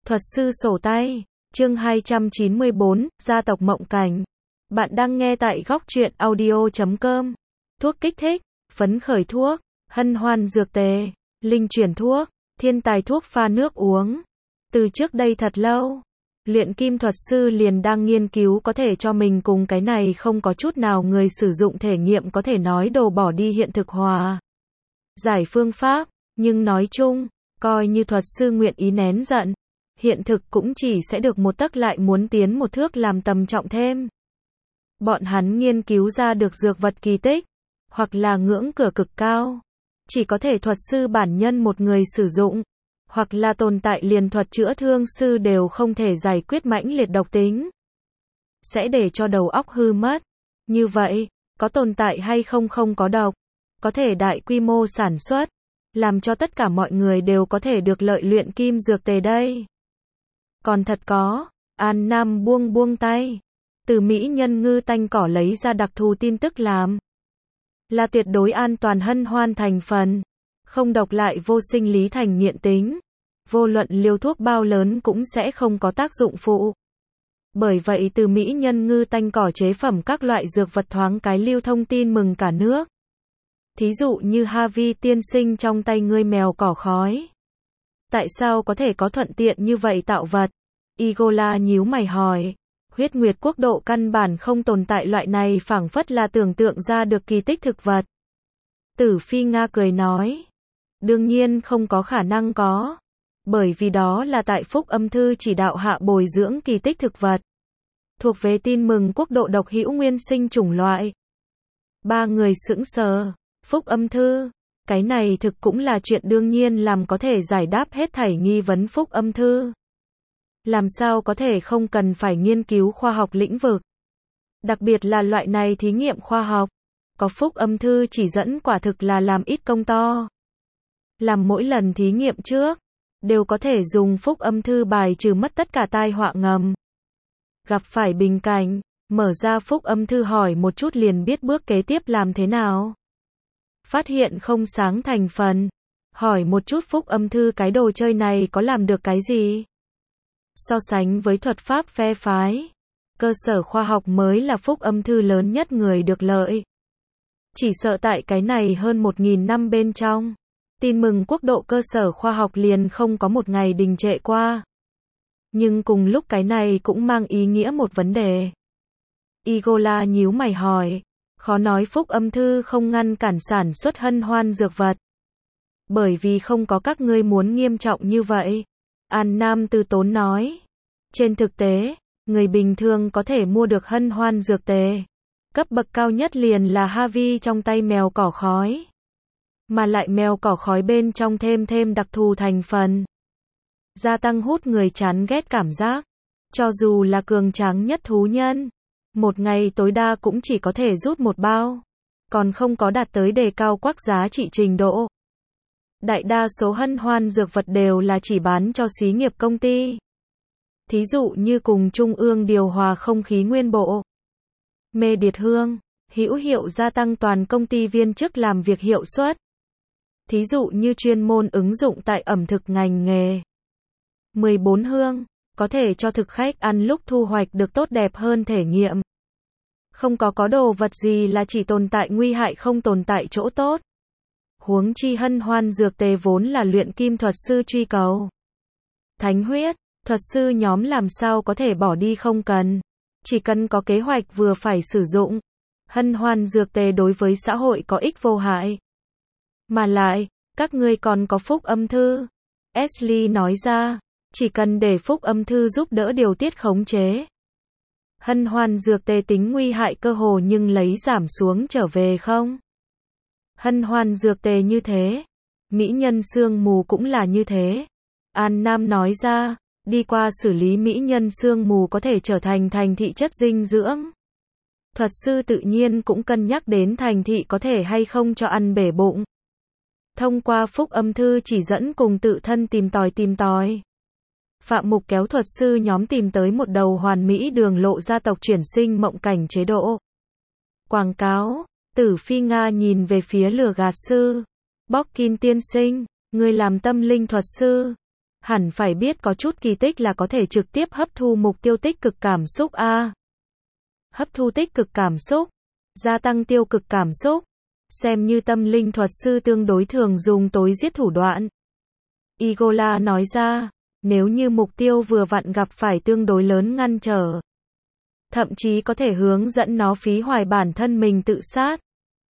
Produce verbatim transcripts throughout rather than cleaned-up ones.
Thuật sư sổ tay, chương hai trăm chín mươi bốn, gia tộc mộng cảnh. Bạn đang nghe tại góc truyện audio chấm com. Thuốc kích thích, phấn khởi thuốc, hân hoan dược tề, linh chuyển thuốc, thiên tài thuốc pha nước uống. Từ trước đây thật lâu, luyện kim thuật sư liền đang nghiên cứu có thể cho mình cùng cái này không có chút nào người sử dụng thể nghiệm có thể nói đồ bỏ đi hiện thực hòa. Giải phương pháp, nhưng nói chung, coi như thuật sư nguyện ý nén giận, hiện thực cũng chỉ sẽ được một tấc lại muốn tiến một thước làm tầm trọng thêm. Bọn hắn nghiên cứu ra được dược vật kỳ tích, hoặc là ngưỡng cửa cực cao, chỉ có thể thuật sư bản nhân một người sử dụng, hoặc là tồn tại liền thuật chữa thương sư đều không thể giải quyết mãnh liệt độc tính. Sẽ để cho đầu óc hư mất. Như vậy, có tồn tại hay không không có độc, có thể đại quy mô sản xuất, làm cho tất cả mọi người đều có thể được lợi luyện kim dược tề đây. Còn thật có, An Nam buông buông tay, từ mỹ nhân ngư tanh cỏ lấy ra đặc thù tin tức làm. Là tuyệt đối an toàn hân hoan thành phần, không độc lại vô sinh lý thành nghiện tính, vô luận liều thuốc bao lớn cũng sẽ không có tác dụng phụ. Bởi vậy từ mỹ nhân ngư tanh cỏ chế phẩm các loại dược vật thoáng cái lưu thông tin mừng cả nước. Thí dụ như Harvey tiên sinh trong tay ngươi mèo cỏ khói. Tại sao có thể có thuận tiện như vậy tạo vật? Igola nhíu mày hỏi. Huyết Nguyệt quốc độ căn bản không tồn tại loại này, phảng phất là tưởng tượng ra được kỳ tích thực vật. Tử Phi Nga cười nói. Đương nhiên không có khả năng có. Bởi vì đó là tại Phúc Âm Thư chỉ đạo hạ bồi dưỡng kỳ tích thực vật. Thuộc về tin mừng quốc độ độc hữu nguyên sinh chủng loại. Ba người sững sờ. Phúc Âm Thư. Cái này thực cũng là chuyện đương nhiên làm có thể giải đáp hết thảy nghi vấn Phúc Âm Thư. Làm sao có thể không cần phải nghiên cứu khoa học lĩnh vực. Đặc biệt là loại này thí nghiệm khoa học. Có Phúc Âm Thư chỉ dẫn quả thực là làm ít công to. Làm mỗi lần thí nghiệm trước, đều có thể dùng Phúc Âm Thư bài trừ mất tất cả tai họa ngầm. Gặp phải bình cảnh, mở ra Phúc Âm Thư hỏi một chút liền biết bước kế tiếp làm thế nào. Phát hiện không sáng thành phần, hỏi một chút Phúc Âm Thư cái đồ chơi này có làm được cái gì. So sánh với thuật pháp phe phái, cơ sở khoa học mới là Phúc Âm Thư lớn nhất người được lợi. Chỉ sợ tại cái này hơn một nghìn năm bên trong, tin mừng quốc độ cơ sở khoa học liền không có một ngày đình trệ qua. Nhưng cùng lúc cái này cũng mang ý nghĩa một vấn đề. Igola nhíu mày hỏi. Khó nói Phúc Âm Thư không ngăn cản sản xuất hân hoan dược vật. Bởi vì không có các ngươi muốn nghiêm trọng như vậy. An Nam từ tốn nói. Trên thực tế, người bình thường có thể mua được hân hoan dược tề. Cấp bậc cao nhất liền là Harvey trong tay mèo cỏ khói. Mà lại mèo cỏ khói bên trong thêm thêm đặc thù thành phần. Gia tăng hút người chán ghét cảm giác. Cho dù là cường tráng nhất thú nhân, một ngày tối đa cũng chỉ có thể rút một bao, còn không có đạt tới đề cao quắc giá trị trình độ. Đại đa số hân hoan dược vật đều là chỉ bán cho xí nghiệp công ty. Thí dụ như cùng trung ương điều hòa không khí nguyên bộ, mê điệt hương, hữu hiệu gia tăng toàn công ty viên chức làm việc hiệu suất. Thí dụ như chuyên môn ứng dụng tại ẩm thực ngành nghề. mười bốn hương, có thể cho thực khách ăn lúc thu hoạch được tốt đẹp hơn thể nghiệm. Không có có đồ vật gì là chỉ tồn tại nguy hại không tồn tại chỗ tốt. Huống chi hân hoan dược tề vốn là luyện kim thuật sư truy cầu. Thánh huyết, thuật sư nhóm làm sao có thể bỏ đi không cần. Chỉ cần có kế hoạch vừa phải sử dụng. Hân hoan dược tề đối với xã hội có ích vô hại. Mà lại, các ngươi còn có Phúc Âm Thư. Ashley nói ra, chỉ cần để Phúc Âm Thư giúp đỡ điều tiết khống chế. Hân hoan dược tề tính nguy hại cơ hồ nhưng lấy giảm xuống trở về không? Hân hoan dược tề như thế. Mỹ nhân sương mù cũng là như thế. An Nam nói ra, đi qua xử lý mỹ nhân sương mù có thể trở thành thành thị chất dinh dưỡng. Thuật sư tự nhiên cũng cân nhắc đến thành thị có thể hay không cho ăn bể bụng. Thông qua Phúc Âm Thư chỉ dẫn cùng tự thân tìm tòi tìm tòi. Phạm Mục kéo thuật sư nhóm tìm tới một đầu hoàn mỹ đường lộ gia tộc chuyển sinh mộng cảnh chế độ. Quảng cáo, Tử Phi Nga nhìn về phía lừa gạt sư. Bóc Kin tiên sinh, người làm tâm linh thuật sư. hẳn phải biết có chút kỳ tích là có thể trực tiếp hấp thu mục tiêu tích cực cảm xúc a. Hấp thu tích cực cảm xúc, gia tăng tiêu cực cảm xúc, xem như tâm linh thuật sư tương đối thường dùng tối giết thủ đoạn. Igola nói ra, nếu như mục tiêu vừa vặn gặp phải tương đối lớn ngăn trở, thậm chí có thể hướng dẫn nó phí hoài bản thân mình tự sát.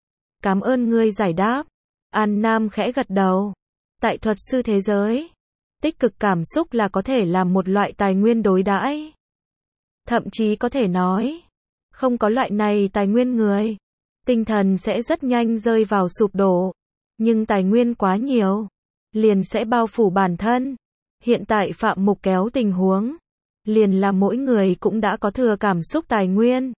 Cảm ơn ngươi giải đáp. An Nam khẽ gật đầu. Tại thuật sư thế giới, tích cực cảm xúc là có thể là một loại tài nguyên đối đãi. Thậm chí có thể nói, không có loại này tài nguyên người, tinh thần sẽ rất nhanh rơi vào sụp đổ. Nhưng tài nguyên quá nhiều, liền sẽ bao phủ bản thân. Hiện tại Phạm Mục kéo tình huống, liền là mỗi người cũng đã có thừa cảm xúc tài nguyên.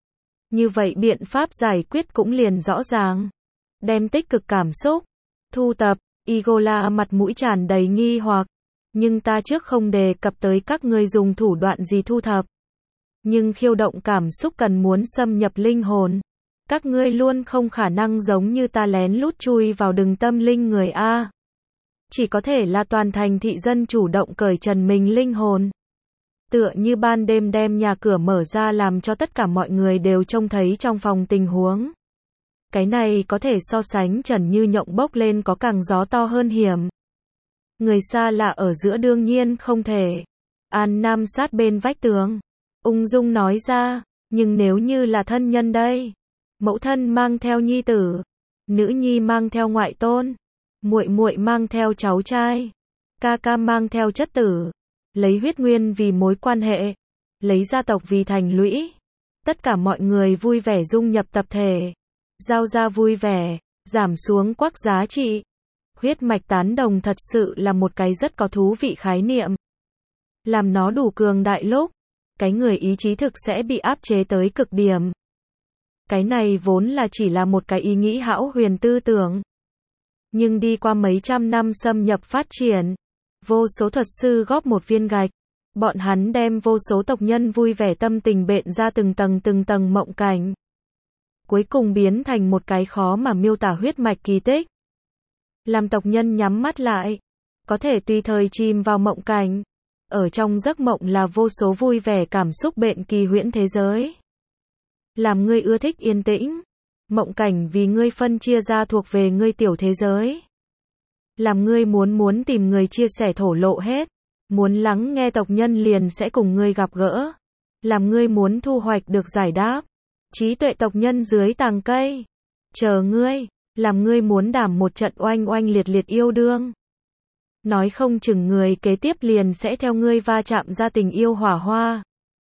Như vậy biện pháp giải quyết cũng liền rõ ràng. Đem tích cực cảm xúc, thu tập. Igola mặt mũi tràn đầy nghi hoặc. Nhưng ta trước không đề cập tới các ngươi dùng thủ đoạn gì thu thập. Nhưng khiêu động cảm xúc cần muốn xâm nhập linh hồn. Các ngươi luôn không khả năng giống như ta lén lút chui vào đường tâm linh người A. Chỉ có thể là toàn thành thị dân chủ động cởi trần mình linh hồn. Tựa như ban đêm đem nhà cửa mở ra làm cho tất cả mọi người đều trông thấy trong phòng tình huống. Cái này có thể so sánh trần như nhộng bốc lên có càng gió to hơn hiểm. Người xa lạ ở giữa đương nhiên không thể. An Nam sát bên vách tường, ung dung nói ra, nhưng nếu như là thân nhân đây, mẫu thân mang theo nhi tử, nữ nhi mang theo ngoại tôn, muội muội mang theo cháu trai, ca ca mang theo chất tử, lấy huyết nguyên vì mối quan hệ, lấy gia tộc vì thành lũy, tất cả mọi người vui vẻ dung nhập tập thể, giao ra vui vẻ, giảm xuống quắc giá trị. Huyết mạch tán đồng thật sự là một cái rất có thú vị khái niệm. Làm nó đủ cường đại lúc, cái người ý chí thực sẽ bị áp chế tới cực điểm. Cái này vốn là chỉ là một cái ý nghĩ hão huyền tư tưởng. Nhưng đi qua mấy trăm năm xâm nhập phát triển, vô số thuật sư góp một viên gạch, bọn hắn đem vô số tộc nhân vui vẻ tâm tình bện ra từng tầng từng tầng mộng cảnh. Cuối cùng biến thành một cái khó mà miêu tả huyết mạch kỳ tích. Làm tộc nhân nhắm mắt lại, có thể tùy thời chìm vào mộng cảnh. Ở trong giấc mộng là vô số vui vẻ cảm xúc bện kỳ huyễn thế giới. Làm ngươi ưa thích yên tĩnh, mộng cảnh vì ngươi phân chia ra thuộc về ngươi tiểu thế giới. Làm ngươi muốn muốn tìm người chia sẻ thổ lộ hết, muốn lắng nghe tộc nhân liền sẽ cùng ngươi gặp gỡ. Làm ngươi muốn thu hoạch được giải đáp, trí tuệ tộc nhân dưới tàng cây. Chờ ngươi, làm ngươi muốn đảm một trận oanh oanh liệt liệt yêu đương. Nói không chừng người kế tiếp liền sẽ theo ngươi va chạm ra tình yêu hỏa hoa.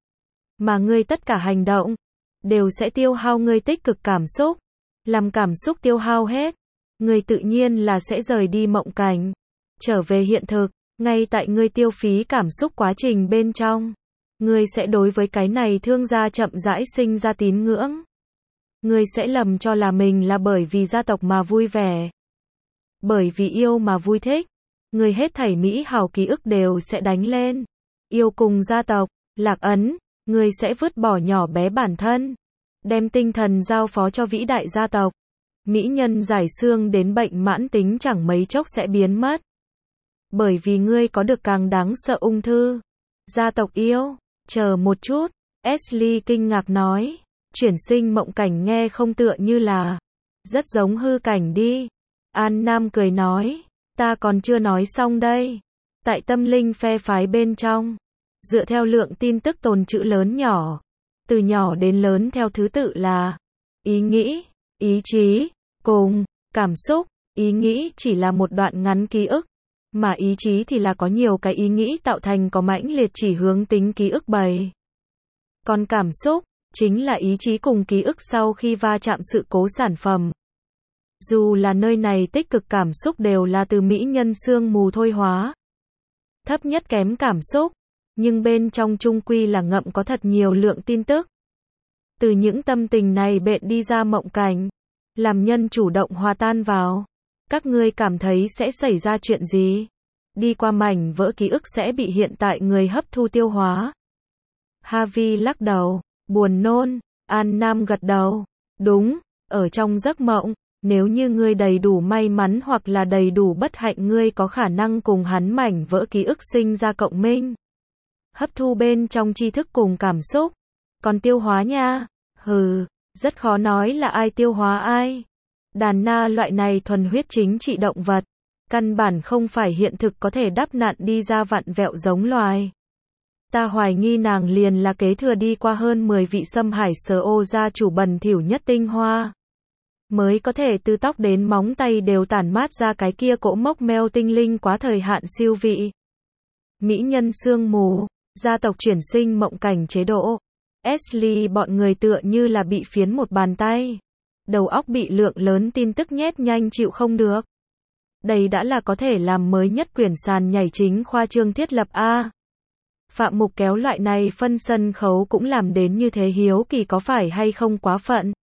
Mà ngươi tất cả hành động, đều sẽ tiêu hao ngươi tích cực cảm xúc. Làm cảm xúc tiêu hao hết, ngươi tự nhiên là sẽ rời đi mộng cảnh, trở về hiện thực. Ngay tại ngươi tiêu phí cảm xúc quá trình bên trong, ngươi sẽ đối với cái này thương gia chậm rãi sinh ra tín ngưỡng. Ngươi sẽ lầm cho là mình là bởi vì gia tộc mà vui vẻ, bởi vì yêu mà vui thích. Ngươi hết thảy mỹ hảo ký ức đều sẽ đánh lên. Yêu cùng gia tộc, lạc ấn, ngươi sẽ vứt bỏ nhỏ bé bản thân, đem tinh thần giao phó cho vĩ đại gia tộc. Mỹ nhân giải xương đến bệnh mãn tính chẳng mấy chốc sẽ biến mất. Bởi vì ngươi có được càng đáng sợ ung thư. Gia tộc yêu, chờ một chút, Ashley kinh ngạc nói, chuyển sinh mộng cảnh nghe không tựa như là, rất giống hư cảnh đi. An Nam cười nói, ta còn chưa nói xong đây. Tại tâm linh phe phái bên trong, dựa theo lượng tin tức tồn trữ lớn nhỏ, từ nhỏ đến lớn theo thứ tự là ý nghĩ, ý chí, cùng cảm xúc. Ý nghĩ chỉ là một đoạn ngắn ký ức, mà ý chí thì là có nhiều cái ý nghĩ tạo thành có mãnh liệt chỉ hướng tính ký ức bày. Còn cảm xúc, chính là ý chí cùng ký ức sau khi va chạm sự cố sản phẩm. Dù là nơi này tích cực cảm xúc đều là từ mỹ nhân sương mù thôi hóa. Thấp nhất kém cảm xúc, nhưng bên trong chung quy là ngậm có thật nhiều lượng tin tức. Từ những tâm tình này bện đi ra mộng cảnh, làm nhân chủ động hòa tan vào. Các ngươi cảm thấy sẽ xảy ra chuyện gì? Đi qua mảnh vỡ ký ức sẽ bị hiện tại người hấp thu tiêu hóa. Harvey lắc đầu, buồn nôn. An Nam gật đầu. Đúng, ở trong giấc mộng, Nếu như ngươi đầy đủ may mắn hoặc là đầy đủ bất hạnh, ngươi có khả năng cùng hắn mảnh vỡ ký ức sinh ra cộng minh. Hấp thu bên trong tri thức cùng cảm xúc. Còn tiêu hóa nha, hừ, rất khó nói là ai tiêu hóa ai. Đàn na loại này thuần huyết chính trị động vật, căn bản không phải hiện thực có thể đắp nặn đi ra vặn vẹo giống loài. Ta hoài nghi nàng liền là kế thừa đi qua hơn mười vị xâm hải sở ô gia chủ bẩn thỉu nhất tinh hoa. Mới có thể từ tóc đến móng tay đều tản mát ra cái kia cỗ mốc meo tinh linh quá thời hạn siêu vị. Mỹ nhân sương mù, gia tộc chuyển sinh mộng cảnh chế độ. Ashley bọn người tựa như là bị phiến một bàn tay. Đầu óc bị lượng lớn tin tức nhét nhanh chịu không được. Đây đã là có thể làm mới nhất quyển sàn nhảy chính khoa trương thiết lập A. Phạm Mục Kéo loại này phân sân khấu cũng làm đến như thế, hiếu kỳ có phải hay không quá phận.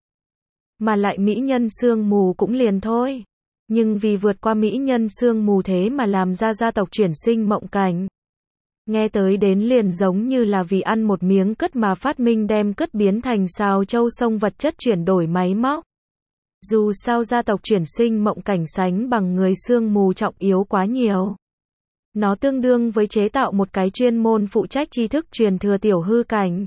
Mà lại mỹ nhân sương mù cũng liền thôi. Nhưng vì vượt qua mỹ nhân sương mù thế mà làm ra gia tộc chuyển sinh mộng cảnh. Nghe tới đến liền giống như là vì ăn một miếng cất mà phát minh đem cất biến thành xào châu sông vật chất chuyển đổi máy móc. Dù sao gia tộc chuyển sinh mộng cảnh sánh bằng người sương mù trọng yếu quá nhiều. Nó tương đương với chế tạo một cái chuyên môn phụ trách tri thức truyền thừa tiểu hư cảnh.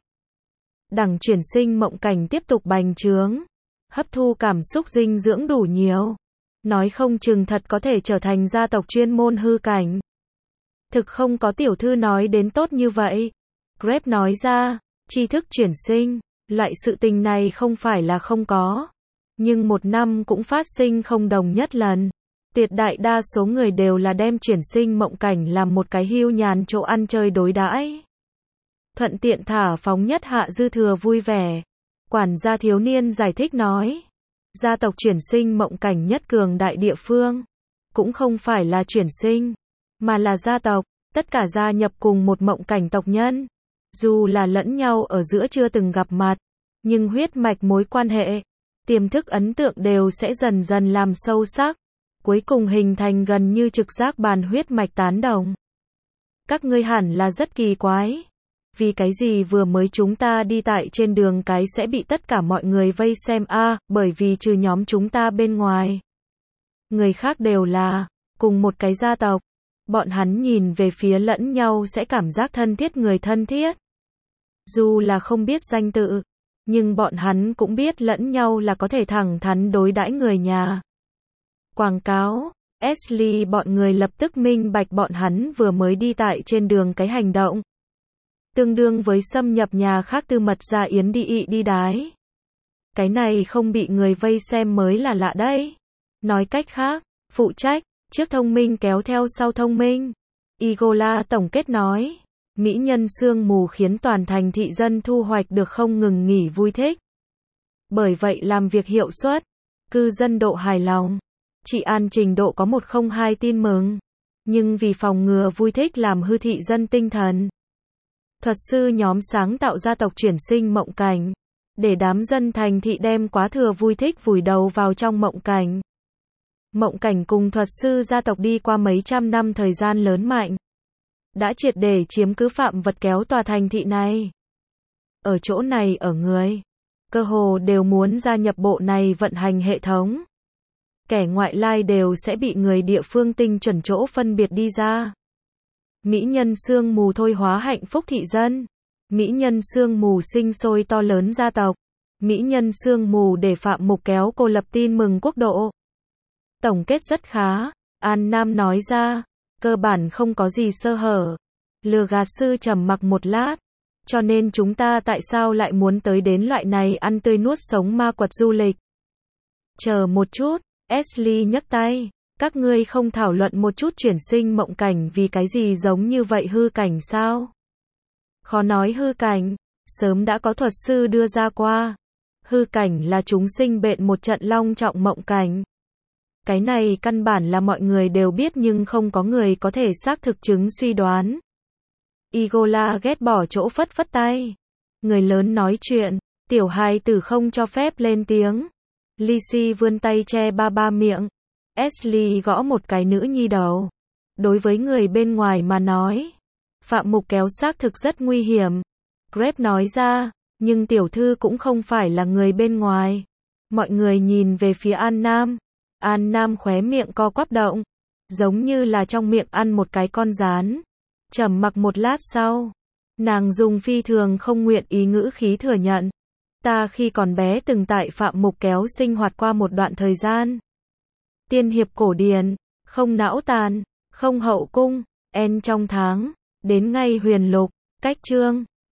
Đẳng chuyển sinh mộng cảnh tiếp tục bành trướng, hấp thu cảm xúc dinh dưỡng đủ nhiều. Nói không chừng thật có thể trở thành gia tộc chuyên môn hư cảnh. Thực không có tiểu thư nói đến tốt như vậy. Grep nói ra, tri thức chuyển sinh, loại sự tình này không phải là không có. Nhưng một năm cũng phát sinh không đồng nhất lần. Tuyệt đại đa số người đều là đem chuyển sinh mộng cảnh làm một cái hưu nhàn chỗ ăn chơi đối đãi. Thuận tiện thả phóng nhất hạ dư thừa vui vẻ. Quản gia thiếu niên giải thích nói. Gia tộc chuyển sinh mộng cảnh nhất cường đại địa phương. Cũng không phải là chuyển sinh, mà là gia tộc. Tất cả gia nhập cùng một mộng cảnh tộc nhân. Dù là lẫn nhau ở giữa chưa từng gặp mặt. Nhưng huyết mạch mối quan hệ, tiềm thức ấn tượng đều sẽ dần dần làm sâu sắc. Cuối cùng hình thành gần như trực giác bàn huyết mạch tán đồng. Các ngươi hẳn là rất kỳ quái. Vì cái gì vừa mới chúng ta đi tại trên đường cái sẽ bị tất cả mọi người vây xem a à, bởi vì trừ nhóm chúng ta bên ngoài. Người khác đều là cùng một cái gia tộc. Bọn hắn nhìn về phía lẫn nhau sẽ cảm giác thân thiết người thân thiết. Dù là không biết danh tự, nhưng bọn hắn cũng biết lẫn nhau là có thể thẳng thắn đối đãi người nhà. Quảng cáo, Ashley bọn người lập tức minh bạch bọn hắn vừa mới đi tại trên đường cái hành động. Tương đương với xâm nhập nhà khác tư mật ra yến đi ị đi đái. Cái này không bị người vây xem mới là lạ đấy. Nói cách khác, phụ trách, trước thông minh kéo theo sau thông minh. Igola tổng kết nói, mỹ nhân sương mù khiến toàn thành thị dân thu hoạch được không ngừng nghỉ vui thích. Bởi vậy làm việc hiệu suất, cư dân độ hài lòng. Trị an trình độ có một không hai tin mừng. Nhưng vì phòng ngừa vui thích làm hư thị dân tinh thần. Thuật sư nhóm sáng tạo gia tộc chuyển sinh mộng cảnh. Để đám dân thành thị đem quá thừa vui thích vùi đầu vào trong mộng cảnh. Mộng cảnh cùng thuật sư gia tộc đi qua mấy trăm năm thời gian lớn mạnh. Đã triệt để chiếm cứ phạm vật kéo tòa thành thị này. Ở chỗ này ở người. Cơ hồ đều muốn gia nhập bộ này vận hành hệ thống. Kẻ ngoại lai đều sẽ bị người địa phương tinh chuẩn chỗ phân biệt đi ra. Mỹ nhân sương mù thôi hóa hạnh phúc thị dân. Mỹ nhân sương mù sinh sôi to lớn gia tộc. Mỹ nhân sương mù để Phạm Mục Kéo cô lập tin mừng quốc độ. Tổng kết rất khá, An Nam nói ra, cơ bản không có gì sơ hở. Lừa gạt sư trầm mặc một lát. Cho nên chúng ta tại sao lại muốn tới đến loại này ăn tươi nuốt sống ma quật du lịch? Chờ một chút. Ashley nhấc tay, các ngươi không thảo luận một chút chuyển sinh mộng cảnh vì cái gì giống như vậy hư cảnh sao? Khó nói hư cảnh, sớm đã có thuật sư đưa ra qua. Hư cảnh là chúng sinh bện một trận long trọng mộng cảnh. Cái này căn bản là mọi người đều biết nhưng không có người có thể xác thực chứng suy đoán. Igola ghét bỏ chỗ phất phất tay. Người lớn nói chuyện, tiểu hài tử không cho phép lên tiếng. Lizzie vươn tay che ba ba miệng. Ashley gõ một cái nữ nhi đầu. Đối với người bên ngoài mà nói, Phạm Mục Kéo xác thực rất nguy hiểm. Grep nói ra, nhưng tiểu thư cũng không phải là người bên ngoài. Mọi người nhìn về phía An Nam. An Nam khóe miệng co quắp động, giống như là trong miệng ăn một cái con gián. Trầm mặc một lát sau, nàng dùng phi thường không nguyện ý ngữ khí thừa nhận. Ta khi còn bé từng tại Phạm Mục Kéo sinh hoạt qua một đoạn thời gian. Tiên hiệp cổ điển, không não tàn, không hậu cung, en trong tháng, đến ngay huyền lục, cách chương.